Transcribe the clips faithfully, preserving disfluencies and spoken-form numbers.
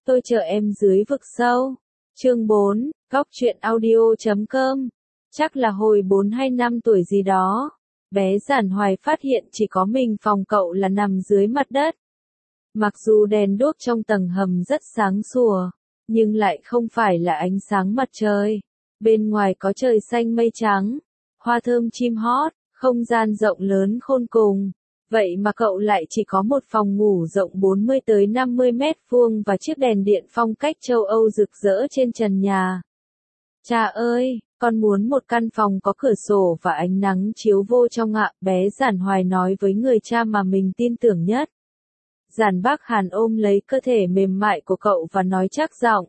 Tôi chờ em dưới vực sâu. Chương bốn, Góc truyện audio chấm com. Chắc là hồi bốn hay năm tuổi gì đó. Bé Giản Hoài phát hiện chỉ có mình phòng cậu là nằm dưới mặt đất. Mặc dù đèn đuốc trong tầng hầm rất sáng sủa, nhưng lại không phải là ánh sáng mặt trời. Bên ngoài có trời xanh mây trắng, hoa thơm chim hót, không gian rộng lớn khôn cùng. Vậy mà cậu lại chỉ có một phòng ngủ rộng bốn mươi tới năm mươi mét vuông và chiếc đèn điện phong cách châu Âu rực rỡ trên trần nhà. Cha ơi, con muốn một căn phòng có cửa sổ và ánh nắng chiếu vô trong ạ, bé Giản Hoài nói với người cha mà mình tin tưởng nhất. Giản Bác Hàn ôm lấy cơ thể mềm mại của cậu và nói chắc giọng.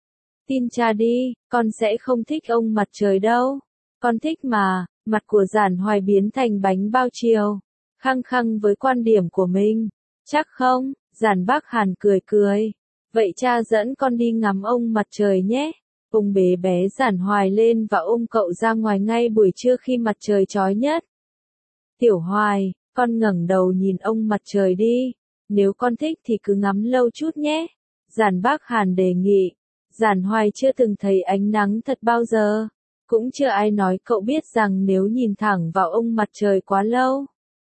Tin cha đi, con sẽ không thích ông mặt trời đâu. Con thích mà. Mặt của Giản Hoài biến thành bánh bao chiều, khăng khăng với quan điểm của mình. Chắc không? Giản Bác Hàn cười cười. Vậy cha dẫn con đi ngắm ông mặt trời nhé. Ông bế bé Giản Hoài lên và ôm cậu ra ngoài ngay buổi trưa khi mặt trời chói nhất. Tiểu Hoài, con ngẩng đầu nhìn ông mặt trời đi. Nếu con thích thì cứ ngắm lâu chút nhé. Giản Bác Hàn đề nghị. Giản Hoài chưa từng thấy ánh nắng thật bao giờ. Cũng chưa ai nói cậu biết rằng nếu nhìn thẳng vào ông mặt trời quá lâu,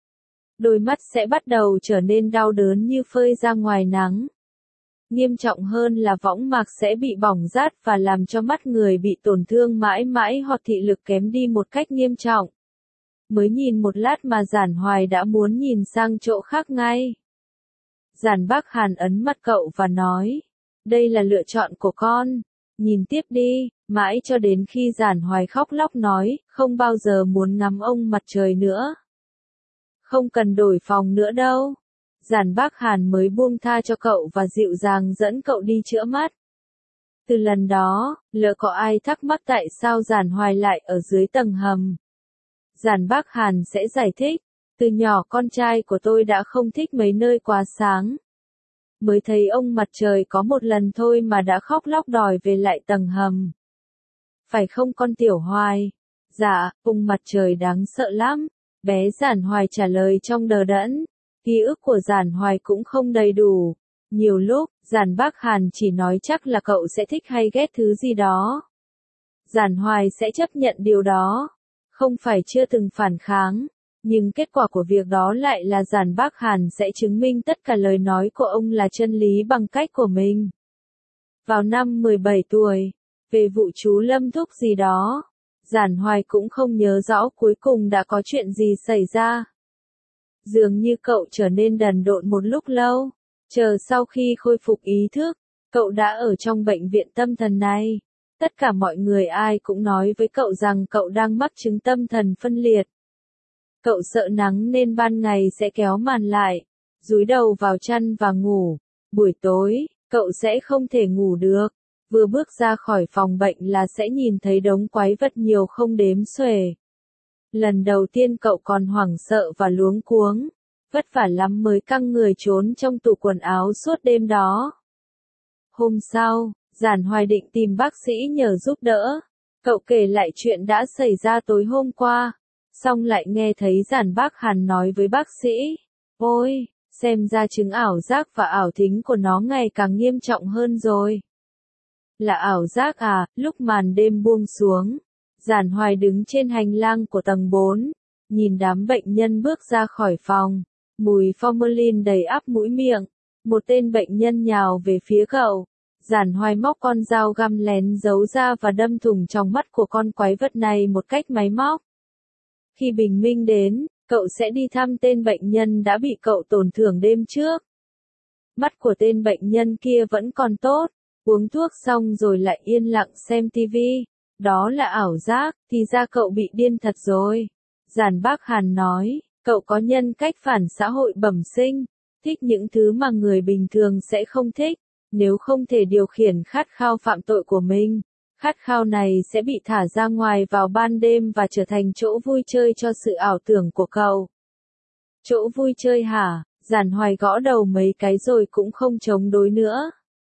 đôi mắt sẽ bắt đầu trở nên đau đớn như phơi ra ngoài nắng. Nghiêm trọng hơn là võng mạc sẽ bị bỏng rát và làm cho mắt người bị tổn thương mãi mãi hoặc thị lực kém đi một cách nghiêm trọng. Mới nhìn một lát mà Giản Hoài đã muốn nhìn sang chỗ khác ngay. Giản Bác Hàn ấn mặt cậu và nói, đây là lựa chọn của con. Nhìn tiếp đi, mãi cho đến khi Giản Hoài khóc lóc nói, không bao giờ muốn ngắm ông mặt trời nữa. Không cần đổi phòng nữa đâu. Giản Bác Hàn mới buông tha cho cậu và dịu dàng dẫn cậu đi chữa mắt. Từ lần đó, lỡ có ai thắc mắc tại sao Giản Hoài lại ở dưới tầng hầm. Giản Bác Hàn sẽ giải thích, từ nhỏ con trai của tôi đã không thích mấy nơi quá sáng. Mới thấy ông mặt trời có một lần thôi mà đã khóc lóc đòi về lại tầng hầm. Phải không con Tiểu Hoài? Dạ, ông mặt trời đáng sợ lắm. Bé Giản Hoài trả lời trong đờ đẫn. Ký ức của Giản Hoài cũng không đầy đủ. Nhiều lúc, Giản Bác Hàn chỉ nói chắc là cậu sẽ thích hay ghét thứ gì đó. Giản Hoài sẽ chấp nhận điều đó. Không phải chưa từng phản kháng. Nhưng kết quả của việc đó lại là Giản Bác Hàn sẽ chứng minh tất cả lời nói của ông là chân lý bằng cách của mình. Vào năm mười bảy tuổi, về vụ chú Lâm Thúc gì đó, Giản Hoài cũng không nhớ rõ cuối cùng đã có chuyện gì xảy ra. Dường như cậu trở nên đần độn một lúc lâu, chờ sau khi khôi phục ý thức, cậu đã ở trong bệnh viện tâm thần này. Tất cả mọi người ai cũng nói với cậu rằng cậu đang mắc chứng tâm thần phân liệt. Cậu sợ nắng nên ban ngày sẽ kéo màn lại, dúi đầu vào chăn và ngủ. Buổi tối, cậu sẽ không thể ngủ được. Vừa bước ra khỏi phòng bệnh là sẽ nhìn thấy đống quái vật nhiều không đếm xuể. Lần đầu tiên cậu còn hoảng sợ và luống cuống. Vất vả lắm mới căng người trốn trong tủ quần áo suốt đêm đó. Hôm sau, Giản Hoài định tìm bác sĩ nhờ giúp đỡ. Cậu kể lại chuyện đã xảy ra tối hôm qua. Xong lại nghe thấy Giản Bác Hàn nói với bác sĩ, ôi, xem ra chứng ảo giác và ảo thính của nó ngày càng nghiêm trọng hơn rồi. Là ảo giác à? Lúc màn đêm buông xuống, Giản Hoài đứng trên hành lang của tầng bốn, nhìn đám bệnh nhân bước ra khỏi phòng, mùi formalin đầy ắp mũi miệng. Một tên bệnh nhân nhào về phía cậu. Giản Hoài móc con dao găm lén giấu ra và đâm thủng trong mắt của con quái vật này một cách máy móc. Khi bình minh đến, cậu sẽ đi thăm tên bệnh nhân đã bị cậu tổn thương đêm trước. Mắt của tên bệnh nhân kia vẫn còn tốt, uống thuốc xong rồi lại yên lặng xem tivi. Đó là ảo giác, thì ra cậu bị điên thật rồi. Giản Bác Hàn nói, cậu có nhân cách phản xã hội bẩm sinh, thích những thứ mà người bình thường sẽ không thích. Nếu không thể điều khiển khát khao phạm tội của mình, khát khao này sẽ bị thả ra ngoài vào ban đêm và trở thành chỗ vui chơi cho sự ảo tưởng của cậu. Chỗ vui chơi hả? Giản Hoài gõ đầu mấy cái rồi cũng không chống đối nữa.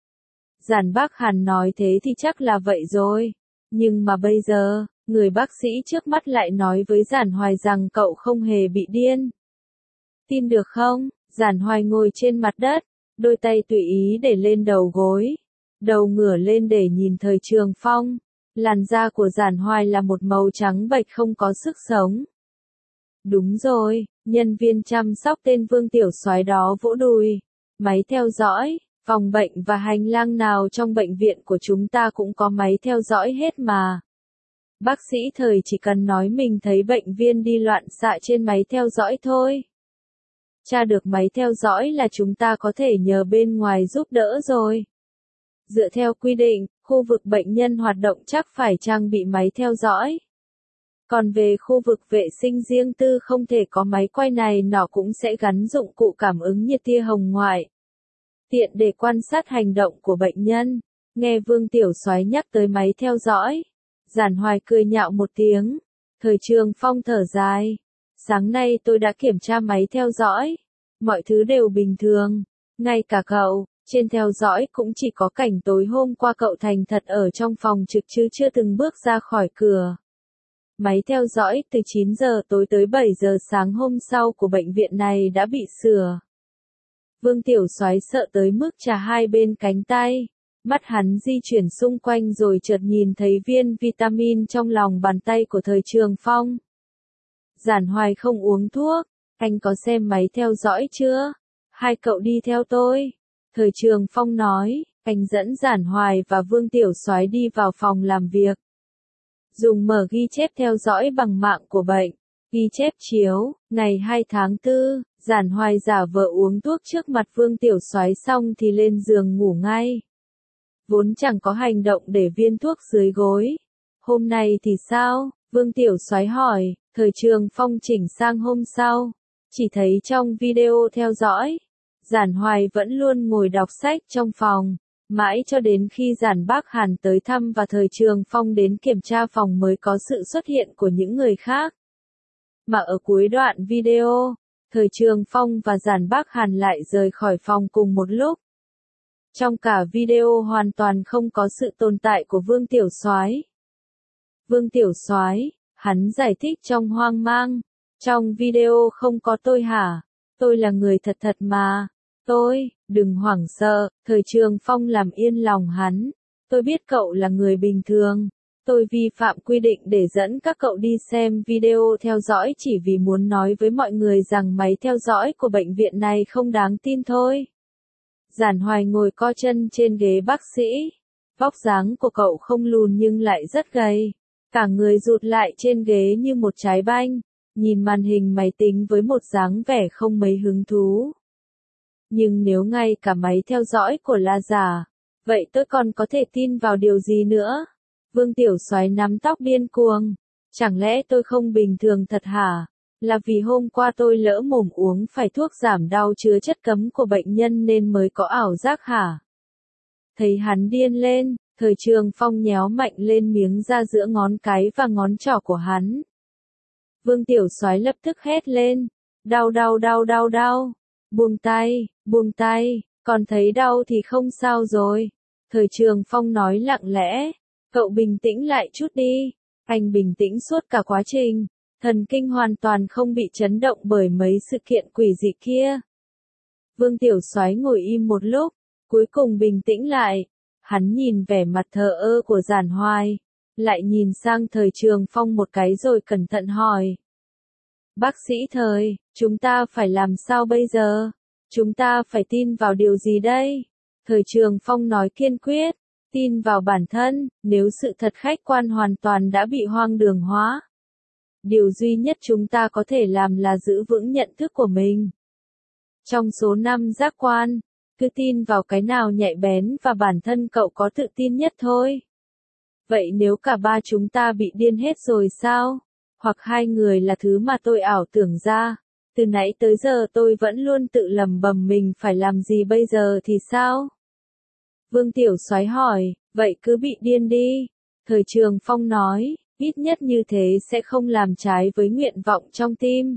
Giản Bác Hàn nói thế thì chắc là vậy rồi. Nhưng mà bây giờ, người bác sĩ trước mắt lại nói với Giản Hoài rằng cậu không hề bị điên. Tin được không? Giản Hoài ngồi trên mặt đất, đôi tay tùy ý để lên đầu gối, đầu ngửa lên để nhìn Thời Trường Phong. Làn da của Giản Hoài là một màu trắng bệch không có sức sống. Đúng rồi, nhân viên chăm sóc tên Vương Tiểu Soái đó vỗ đùi. Máy theo dõi, phòng bệnh và hành lang nào trong bệnh viện của chúng ta cũng có máy theo dõi hết mà. Bác sĩ Thời chỉ cần nói mình thấy bệnh viên đi loạn xạ trên máy theo dõi thôi. Tra được máy theo dõi là chúng ta có thể nhờ bên ngoài giúp đỡ rồi. Dựa theo quy định, khu vực bệnh nhân hoạt động chắc phải trang bị máy theo dõi. Còn về khu vực vệ sinh riêng tư không thể có máy quay này nọ cũng sẽ gắn dụng cụ cảm ứng nhiệt tia hồng ngoại. Tiện để quan sát hành động của bệnh nhân. Nghe Vương Tiểu Soái nhắc tới máy theo dõi. Giản Hoài cười nhạo một tiếng. Thời Trường Phong thở dài. Sáng nay tôi đã kiểm tra máy theo dõi. Mọi thứ đều bình thường. Ngay cả cậu, trên theo dõi cũng chỉ có cảnh tối hôm qua cậu thành thật ở trong phòng trực chứ chưa từng bước ra khỏi cửa. Máy theo dõi từ chín giờ tối tới bảy giờ sáng hôm sau của bệnh viện này đã bị sửa. Vương Tiểu Soái sợ tới mức chà hai bên cánh tay. Mắt hắn di chuyển xung quanh rồi chợt nhìn thấy viên vitamin trong lòng bàn tay của Thời Trường Phong. Giản Hoài không uống thuốc. Anh có xem máy theo dõi chưa? Hai cậu đi theo tôi. Thời Trường Phong nói. Anh dẫn Giản Hoài và Vương Tiểu Soái đi vào phòng làm việc. Dùng mở ghi chép theo dõi bằng mạng của bệnh. Ghi chép chiếu, ngày hai tháng tư, Giản Hoài giả vờ uống thuốc trước mặt Vương Tiểu Soái xong thì lên giường ngủ ngay. Vốn chẳng có hành động để viên thuốc dưới gối. Hôm nay thì sao? Vương Tiểu Soái hỏi. Thời Trường Phong chỉnh sang hôm sau. Chỉ thấy trong video theo dõi, Giản Hoài vẫn luôn ngồi đọc sách trong phòng. Mãi cho đến khi Giản Bác Hàn tới thăm và Thời Trường Phong đến kiểm tra phòng mới có sự xuất hiện của những người khác. Mà ở cuối đoạn video, Thời Trường Phong và Giản Bác Hàn lại rời khỏi phòng cùng một lúc. Trong cả video hoàn toàn không có sự tồn tại của Vương Tiểu Soái. Vương Tiểu Soái, hắn giải thích trong hoang mang. Trong video không có tôi hả? Tôi là người thật thật mà. Tôi, đừng hoảng sợ, Thời Trường Phong làm yên lòng hắn. Tôi biết cậu là người bình thường. Tôi vi phạm quy định để dẫn các cậu đi xem video theo dõi chỉ vì muốn nói với mọi người rằng máy theo dõi của bệnh viện này không đáng tin thôi. Giản Hoài ngồi co chân trên ghế bác sĩ. Vóc dáng của cậu không lùn nhưng lại rất gầy. Cả người rụt lại trên ghế như một trái banh. Nhìn màn hình máy tính với một dáng vẻ không mấy hứng thú. Nhưng nếu ngay cả máy theo dõi của là giả, vậy tôi còn có thể tin vào điều gì nữa? Vương Tiểu Soái nắm tóc điên cuồng. Chẳng lẽ tôi không bình thường thật hả? Là vì hôm qua tôi lỡ mồm uống phải thuốc giảm đau chứa chất cấm của bệnh nhân nên mới có ảo giác hả? Thấy hắn điên lên, Thời Trường Phong nhéo mạnh lên miếng da giữa ngón cái và ngón trỏ của hắn. Vương Tiểu Soái lập tức hét lên. Đau đau đau đau đau. Buông tay, buông tay, còn thấy đau thì không sao rồi. Thời Trường Phong nói lặng lẽ. Cậu bình tĩnh lại chút đi. Anh bình tĩnh suốt cả quá trình. Thần kinh hoàn toàn không bị chấn động bởi mấy sự kiện quỷ dị kia. Vương Tiểu Soái ngồi im một lúc, cuối cùng bình tĩnh lại. Hắn nhìn vẻ mặt thờ ơ của Giản Hoài, lại nhìn sang Thời Trường Phong một cái rồi cẩn thận hỏi. Bác sĩ Thời, chúng ta phải làm sao bây giờ? Chúng ta phải tin vào điều gì đây? Thời Trường Phong nói kiên quyết, tin vào bản thân, nếu sự thật khách quan hoàn toàn đã bị hoang đường hóa. Điều duy nhất chúng ta có thể làm là giữ vững nhận thức của mình. Trong số năm giác quan, cứ tin vào cái nào nhạy bén và bản thân cậu có tự tin nhất thôi. Vậy nếu cả ba chúng ta bị điên hết rồi sao? Hoặc hai người là thứ mà tôi ảo tưởng ra. Từ nãy tới giờ tôi vẫn luôn tự lầm bầm mình phải làm gì bây giờ thì sao? Vương Tiểu Soái hỏi, vậy cứ bị điên đi. Thời Trường Phong nói, ít nhất như thế sẽ không làm trái với nguyện vọng trong tim.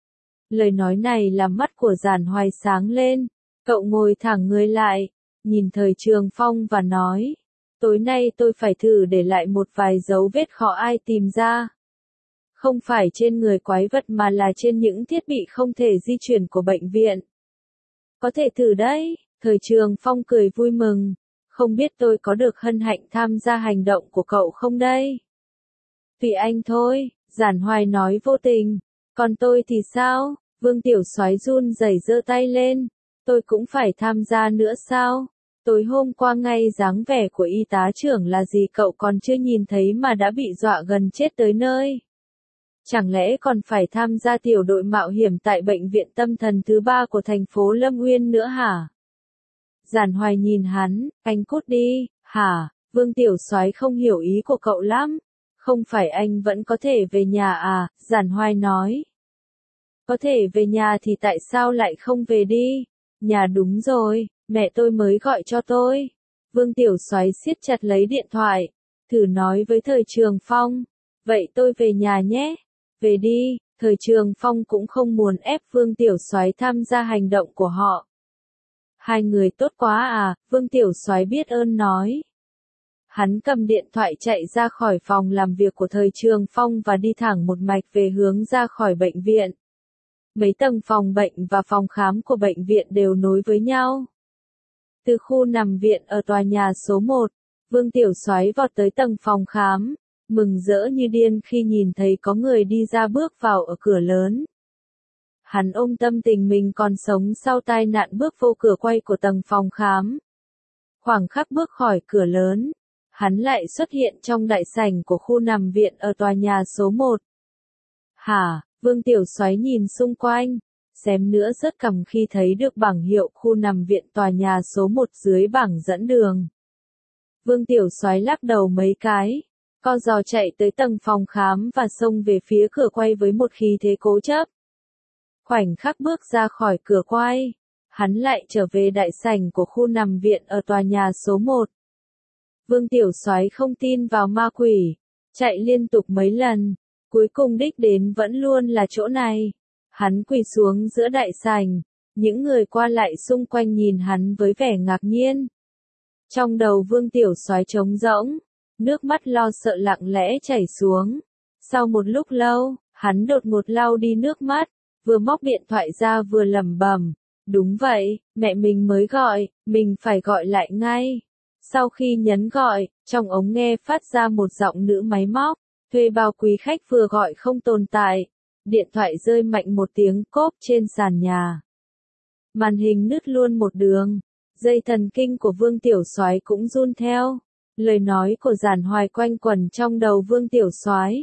Lời nói này làm mắt của Giản Hoài sáng lên. Cậu ngồi thẳng người lại, nhìn Thời Trường Phong và nói, tối nay tôi phải thử để lại một vài dấu vết khó ai tìm ra. Không phải trên người quái vật mà là trên những thiết bị không thể di chuyển của bệnh viện. Có thể thử đấy, Thời Trường Phong cười vui mừng. Không biết tôi có được hân hạnh tham gia hành động của cậu không đây? Tùy anh thôi, Giản Hoài nói vô tình. Còn tôi thì sao? Vương Tiểu Soái run rẩy giơ tay lên. Tôi cũng phải tham gia nữa sao? Tối hôm qua ngay dáng vẻ của y tá trưởng là gì cậu còn chưa nhìn thấy mà đã bị dọa gần chết tới nơi. Chẳng lẽ còn phải tham gia tiểu đội mạo hiểm tại bệnh viện tâm thần thứ ba của thành phố Lâm Uyên nữa hả? Giản Hoài nhìn hắn, anh cút đi, hả? Vương Tiểu Soái không hiểu ý của cậu lắm. Không phải anh vẫn có thể về nhà à? Giản Hoài nói. Có thể về nhà thì tại sao lại không về đi? Nhà đúng rồi, mẹ tôi mới gọi cho tôi. Vương Tiểu Soái siết chặt lấy điện thoại, thử nói với Thời Trường Phong. Vậy tôi về nhà nhé. Về đi, Thời Trường Phong cũng không muốn ép Vương Tiểu Soái tham gia hành động của họ. Hai người tốt quá à, Vương Tiểu Soái biết ơn nói. Hắn cầm điện thoại chạy ra khỏi phòng làm việc của Thời Trường Phong và đi thẳng một mạch về hướng ra khỏi bệnh viện. Mấy tầng phòng bệnh và phòng khám của bệnh viện đều nối với nhau. Từ khu nằm viện ở tòa nhà số một, Vương Tiểu Soái vọt tới tầng phòng khám, mừng rỡ như điên khi nhìn thấy có người đi ra bước vào ở cửa lớn. Hắn ôm tâm tình mình còn sống sau tai nạn bước vô cửa quay của tầng phòng khám. Khoảng khắc bước khỏi cửa lớn, hắn lại xuất hiện trong đại sảnh của khu nằm viện ở tòa nhà số một. Hả? Vương Tiểu Soái nhìn xung quanh, xém nữa rớt cằm khi thấy được bảng hiệu khu nằm viện tòa nhà số một dưới bảng dẫn đường. Vương Tiểu Soái lắc đầu mấy cái, co giò chạy tới tầng phòng khám và xông về phía cửa quay với một khí thế cố chấp. Khoảnh khắc bước ra khỏi cửa quay, hắn lại trở về đại sảnh của khu nằm viện ở tòa nhà số một. Vương Tiểu Soái không tin vào ma quỷ, chạy liên tục mấy lần. Cuối cùng đích đến vẫn luôn là chỗ này. Hắn quỳ xuống giữa đại sảnh, những người qua lại xung quanh nhìn hắn với vẻ ngạc nhiên. Trong đầu Vương Tiểu Soái trống rỗng, nước mắt lo sợ lặng lẽ chảy xuống. Sau một lúc lâu, hắn đột ngột lau đi nước mắt, vừa móc điện thoại ra vừa lẩm bẩm, đúng vậy, mẹ mình mới gọi, mình phải gọi lại ngay. Sau khi nhấn gọi, trong ống nghe phát ra một giọng nữ máy móc. Thuê bao quý khách vừa gọi không tồn tại. Điện thoại rơi mạnh một tiếng cốp trên sàn nhà. Màn hình nứt luôn một đường. Dây thần kinh của Vương Tiểu Soái cũng run theo. Lời nói của Giản Hoài quanh quẩn trong đầu Vương Tiểu Soái.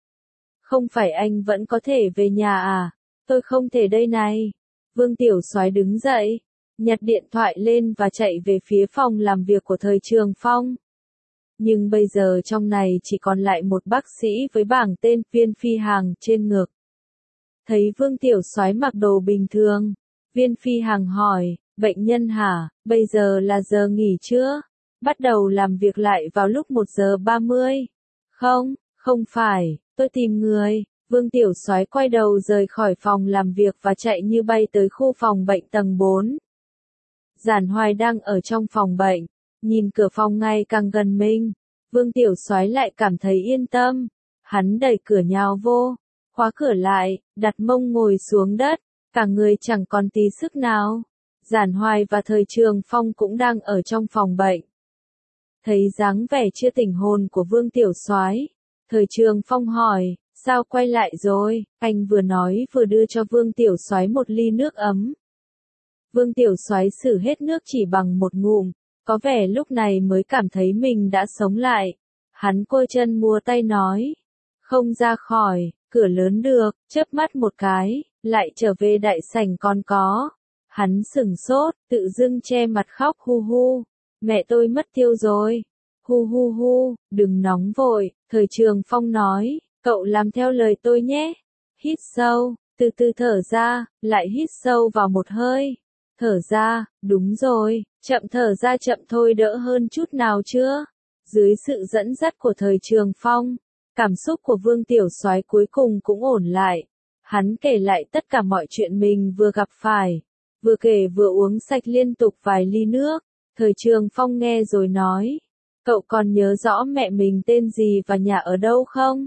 Không phải anh vẫn có thể về nhà à? Tôi không thể đây này. Vương Tiểu Soái đứng dậy, nhặt điện thoại lên và chạy về phía phòng làm việc của Thời Trường Phong. Nhưng bây giờ trong này chỉ còn lại một bác sĩ với bảng tên Viên Phi Hằng trên ngực. Thấy Vương Tiểu Soái mặc đồ bình thường, Viên Phi Hằng hỏi, bệnh nhân hả, bây giờ là giờ nghỉ chưa? Bắt đầu làm việc lại vào lúc một giờ ba mươi. Không, không phải, tôi tìm người. Vương Tiểu Soái quay đầu rời khỏi phòng làm việc và chạy như bay tới khu phòng bệnh tầng bốn. Giản Hoài đang ở trong phòng bệnh. Nhìn cửa phòng ngày càng gần mình, Vương Tiểu Soái lại cảm thấy yên tâm. Hắn đẩy cửa nhào vô, khóa cửa lại, đặt mông ngồi xuống đất, cả người chẳng còn tí sức nào. Giản Hoài và Thời Trường Phong cũng đang ở trong phòng bệnh. Thấy dáng vẻ chưa tỉnh hồn của Vương Tiểu Soái, Thời Trường Phong hỏi, sao quay lại rồi? Anh vừa nói vừa đưa cho Vương Tiểu Soái một ly nước ấm. Vương Tiểu Soái xử hết nước chỉ bằng một ngụm. Có vẻ lúc này mới cảm thấy mình đã sống lại. Hắn côi chân mua tay nói. Không ra khỏi, cửa lớn được, chớp mắt một cái, lại trở về đại sảnh còn có. Hắn sửng sốt, tự dưng che mặt khóc hu hu. Mẹ tôi mất tiêu rồi. Hu hu hu, đừng nóng vội, Thời Trường Phong nói, cậu làm theo lời tôi nhé. Hít sâu, từ từ thở ra, lại hít sâu vào một hơi. Thở ra, đúng rồi, chậm thở ra chậm thôi đỡ hơn chút nào chưa? Dưới sự dẫn dắt của Thời Trường Phong, cảm xúc của Vương Tiểu Soái cuối cùng cũng ổn lại. Hắn kể lại tất cả mọi chuyện mình vừa gặp phải, vừa kể vừa uống sạch liên tục vài ly nước. Thời Trường Phong nghe rồi nói, cậu còn nhớ rõ mẹ mình tên gì và nhà ở đâu không?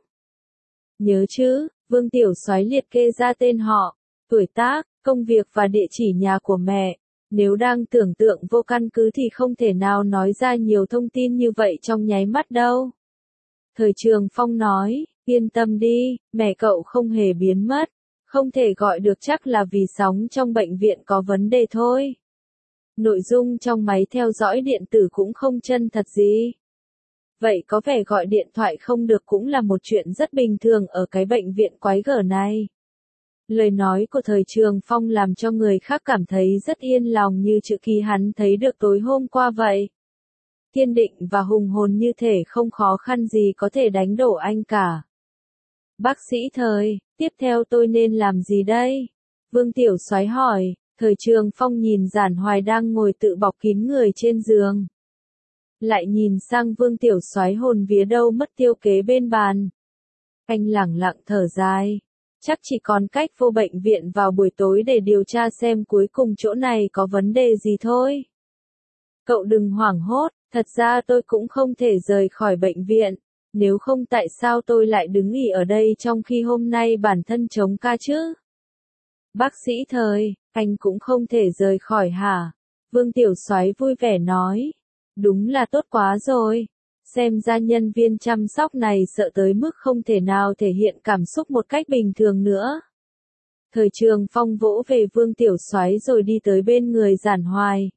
Nhớ chứ, Vương Tiểu Soái liệt kê ra tên họ, tuổi tác, công việc và địa chỉ nhà của mẹ. Nếu đang tưởng tượng vô căn cứ thì không thể nào nói ra nhiều thông tin như vậy trong nháy mắt đâu. Thời Trường Phong nói, yên tâm đi, mẹ cậu không hề biến mất, không thể gọi được chắc là vì sóng trong bệnh viện có vấn đề thôi. Nội dung trong máy theo dõi điện tử cũng không chân thật gì. Vậy có vẻ gọi điện thoại không được cũng là một chuyện rất bình thường ở cái bệnh viện quái gở này. Lời nói của Thời Trường Phong làm cho người khác cảm thấy rất yên lòng như chữ ký hắn thấy được tối hôm qua vậy. Kiên định và hùng hồn như thể không khó khăn gì có thể đánh đổ anh cả. Bác sĩ Thời, tiếp theo tôi nên làm gì đây? Vương Tiểu Soái hỏi. Thời Trường Phong nhìn Giản Hoài đang ngồi tự bọc kín người trên giường. Lại nhìn sang Vương Tiểu Soái hồn vía đâu mất tiêu kế bên bàn. Anh lẳng lặng thở dài. Chắc chỉ còn cách vô bệnh viện vào buổi tối để điều tra xem cuối cùng chỗ này có vấn đề gì thôi. Cậu đừng hoảng hốt, thật ra tôi cũng không thể rời khỏi bệnh viện. Nếu không tại sao tôi lại đứng nghỉ ở đây trong khi hôm nay bản thân chống ca chứ? Bác sĩ Thời, anh cũng không thể rời khỏi hả? Vương Tiểu Soái vui vẻ nói. Đúng là tốt quá rồi. Xem ra nhân viên chăm sóc này sợ tới mức không thể nào thể hiện cảm xúc một cách bình thường nữa. Thời Trường Phong vỗ về Vương Tiểu Soái rồi đi tới bên người Giản Hoài.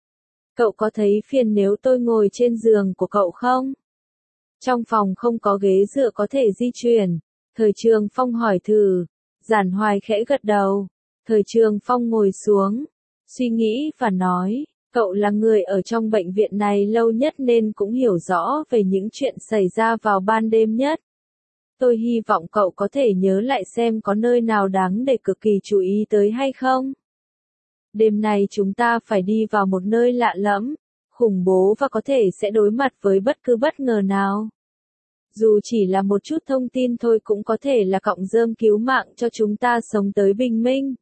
Cậu có thấy phiền nếu tôi ngồi trên giường của cậu không? Trong phòng không có ghế dựa có thể di chuyển. Thời Trường Phong hỏi thử. Giản Hoài khẽ gật đầu. Thời Trường Phong ngồi xuống, suy nghĩ và nói, cậu là người ở trong bệnh viện này lâu nhất nên cũng hiểu rõ về những chuyện xảy ra vào ban đêm nhất. Tôi hy vọng cậu có thể nhớ lại xem có nơi nào đáng để cực kỳ chú ý tới hay không. Đêm nay chúng ta phải đi vào một nơi lạ lẫm, khủng bố và có thể sẽ đối mặt với bất cứ bất ngờ nào. Dù chỉ là một chút thông tin thôi cũng có thể là cọng rơm cứu mạng cho chúng ta sống tới bình minh.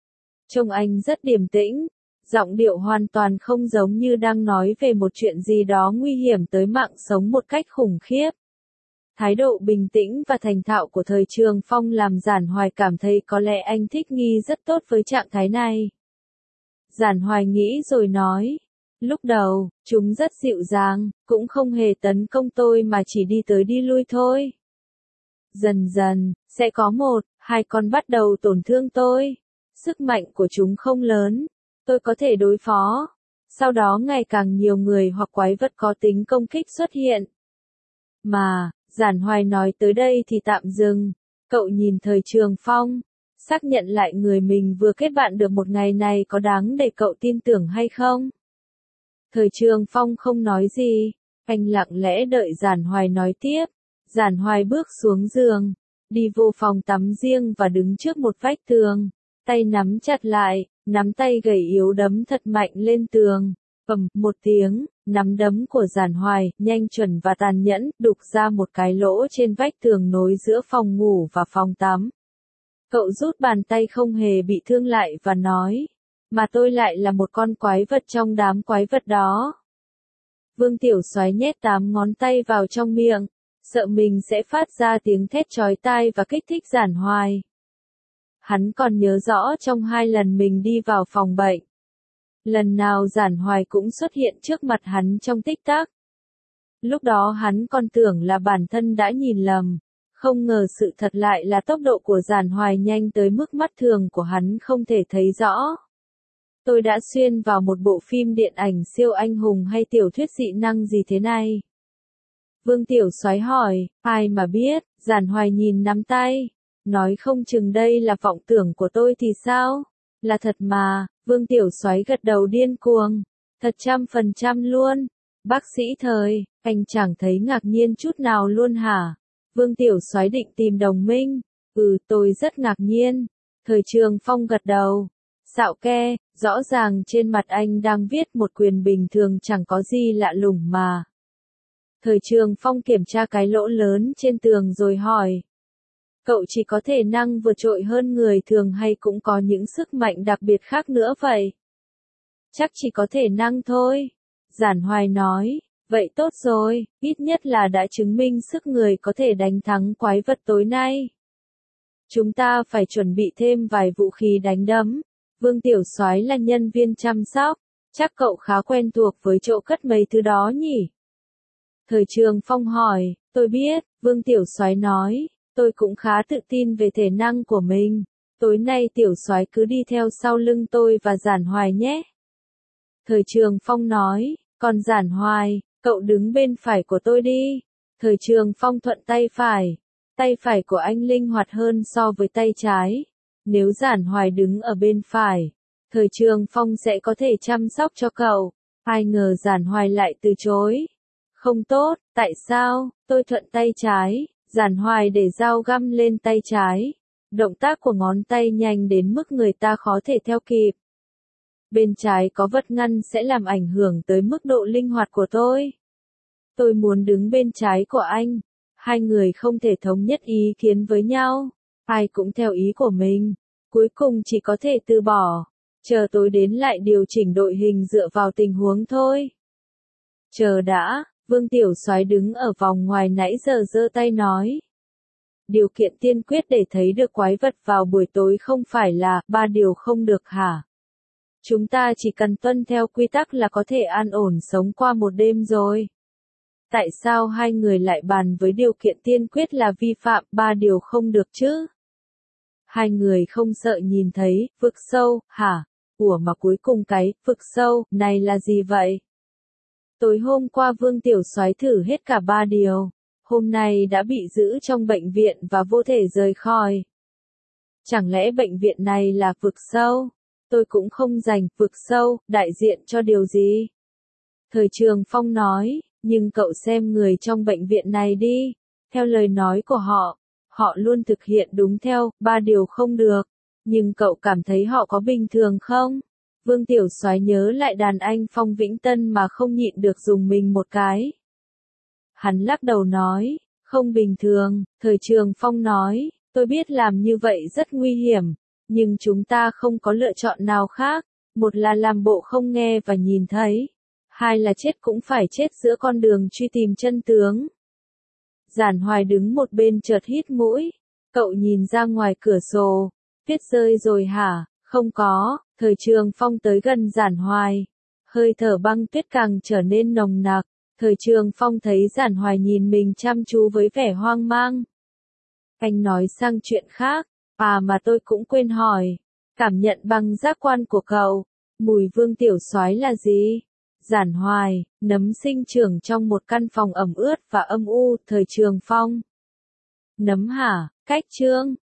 Trông anh rất điềm tĩnh, giọng điệu hoàn toàn không giống như đang nói về một chuyện gì đó nguy hiểm tới mạng sống một cách khủng khiếp. Thái độ bình tĩnh và thành thạo của Thời Trường Phong làm Giản Hoài cảm thấy có lẽ anh thích nghi rất tốt với trạng thái này. Giản Hoài nghĩ rồi nói, lúc đầu, chúng rất dịu dàng, cũng không hề tấn công tôi mà chỉ đi tới đi lui thôi. Dần dần, sẽ có một, hai con bắt đầu tổn thương tôi. Sức mạnh của chúng không lớn, tôi có thể đối phó. Sau đó ngày càng nhiều người hoặc quái vật có tính công kích xuất hiện. Mà, Giản Hoài nói tới đây thì tạm dừng. Cậu nhìn Thời Trường Phong, xác nhận lại người mình vừa kết bạn được một ngày này có đáng để cậu tin tưởng hay không? Thời Trường Phong không nói gì, anh lặng lẽ đợi Giản Hoài nói tiếp. Giản Hoài bước xuống giường, đi vô phòng tắm riêng và đứng trước một vách tường. Tay nắm chặt lại, nắm tay gầy yếu đấm thật mạnh lên tường. Ầm, một tiếng, nắm đấm của Giản Hoài, nhanh chuẩn và tàn nhẫn, đục ra một cái lỗ trên vách tường nối giữa phòng ngủ và phòng tắm. Cậu rút bàn tay không hề bị thương lại và nói, mà tôi lại là một con quái vật trong đám quái vật đó. Vương Tiểu Soái nhét tám ngón tay vào trong miệng, sợ mình sẽ phát ra tiếng thét chói tai và kích thích Giản Hoài. Hắn còn nhớ rõ trong hai lần mình đi vào phòng bệnh. Lần nào Giản Hoài cũng xuất hiện trước mặt hắn trong tích tắc. Lúc đó hắn còn tưởng là bản thân đã nhìn lầm. Không ngờ sự thật lại là tốc độ của Giản Hoài nhanh tới mức mắt thường của hắn không thể thấy rõ. Tôi đã xuyên vào một bộ phim điện ảnh siêu anh hùng hay tiểu thuyết dị năng gì thế này? Vương Tiểu Soái hỏi, ai mà biết, Giản Hoài nhìn nắm tay. Nói không chừng đây là vọng tưởng của tôi thì sao? Là thật mà, Vương Tiểu Soái gật đầu điên cuồng. Thật trăm phần trăm luôn. Bác sĩ Thời, anh chẳng thấy ngạc nhiên chút nào luôn hả? Vương Tiểu Soái định tìm đồng minh. Ừ, tôi rất ngạc nhiên. Thời Trường Phong gật đầu. Xạo ke, rõ ràng trên mặt anh đang viết một quyền bình thường chẳng có gì lạ lùng mà. Thời Trường Phong kiểm tra cái lỗ lớn trên tường rồi hỏi. Cậu chỉ có thể năng vượt trội hơn người thường hay cũng có những sức mạnh đặc biệt khác nữa vậy? Chắc chỉ có thể năng thôi. Giản Hoài nói, vậy tốt rồi, ít nhất là đã chứng minh sức người có thể đánh thắng quái vật tối nay. Chúng ta phải chuẩn bị thêm vài vũ khí đánh đấm. Vương Tiểu Soái là nhân viên chăm sóc, chắc cậu khá quen thuộc với chỗ cất mấy thứ đó nhỉ? Thời Trường Phong hỏi, tôi biết, Vương Tiểu Soái nói, tôi cũng khá tự tin về thể năng của mình. Tối nay Tiểu Soái cứ đi theo sau lưng tôi và Giản Hoài nhé. Thời Trường Phong nói, còn Giản Hoài, cậu đứng bên phải của tôi đi. Thời Trường Phong thuận tay phải. Tay phải của anh linh hoạt hơn so với tay trái. Nếu Giản Hoài đứng ở bên phải, Thời Trường Phong sẽ có thể chăm sóc cho cậu. Ai ngờ Giản Hoài lại từ chối. Không tốt, tại sao? Tôi thuận tay trái. Giản Hoài để dao găm lên tay trái. Động tác của ngón tay nhanh đến mức người ta khó thể theo kịp. Bên trái có vật ngăn sẽ làm ảnh hưởng tới mức độ linh hoạt của tôi. Tôi muốn đứng bên trái của anh. Hai người không thể thống nhất ý kiến với nhau. Ai cũng theo ý của mình. Cuối cùng chỉ có thể từ bỏ. Chờ tối đến lại điều chỉnh đội hình dựa vào tình huống thôi. Chờ đã, Vương Tiểu Soái đứng ở vòng ngoài nãy giờ giơ tay nói. Điều kiện tiên quyết để thấy được quái vật vào buổi tối không phải là ba điều không được hả? Chúng ta chỉ cần tuân theo quy tắc là có thể an ổn sống qua một đêm rồi. Tại sao hai người lại bàn với điều kiện tiên quyết là vi phạm ba điều không được chứ? Hai người không sợ nhìn thấy, vực sâu, hả? Ủa mà cuối cùng cái, vực sâu, này là gì vậy? Tối hôm qua Vương Tiểu Soái thử hết cả ba điều. Hôm nay đã bị giữ trong bệnh viện và vô thể rời khỏi. Chẳng lẽ bệnh viện này là vực sâu? Tôi cũng không rành, vực sâu, đại diện cho điều gì? Thời Trường Phong nói, nhưng cậu xem người trong bệnh viện này đi. Theo lời nói của họ, họ luôn thực hiện đúng theo ba điều không được. Nhưng cậu cảm thấy họ có bình thường không? Vương Tiểu Soái nhớ lại đàn anh Phong Vĩnh Tân mà không nhịn được dùng mình một cái. Hắn lắc đầu nói, không bình thường. Thời Trường Phong nói, tôi biết làm như vậy rất nguy hiểm, nhưng chúng ta không có lựa chọn nào khác. Một là làm bộ không nghe và nhìn thấy. Hai là chết cũng phải chết giữa con đường truy tìm chân tướng. Giản Hoài đứng một bên chợt hít mũi. Cậu nhìn ra ngoài cửa sổ. Tuyết rơi rồi hả? Không có. Thời Trường Phong tới gần Giản Hoài. Hơi thở băng tuyết càng trở nên nồng nặc. Thời Trường Phong thấy Giản Hoài nhìn mình chăm chú với vẻ hoang mang. Anh nói sang chuyện khác. À mà tôi cũng quên hỏi. Cảm nhận bằng giác quan của cậu. Mùi Vương Tiểu Soái là gì? Giản Hoài, nấm sinh trưởng trong một căn phòng ẩm ướt và âm u. Thời Trường Phong. Nấm hả? Cách Trương.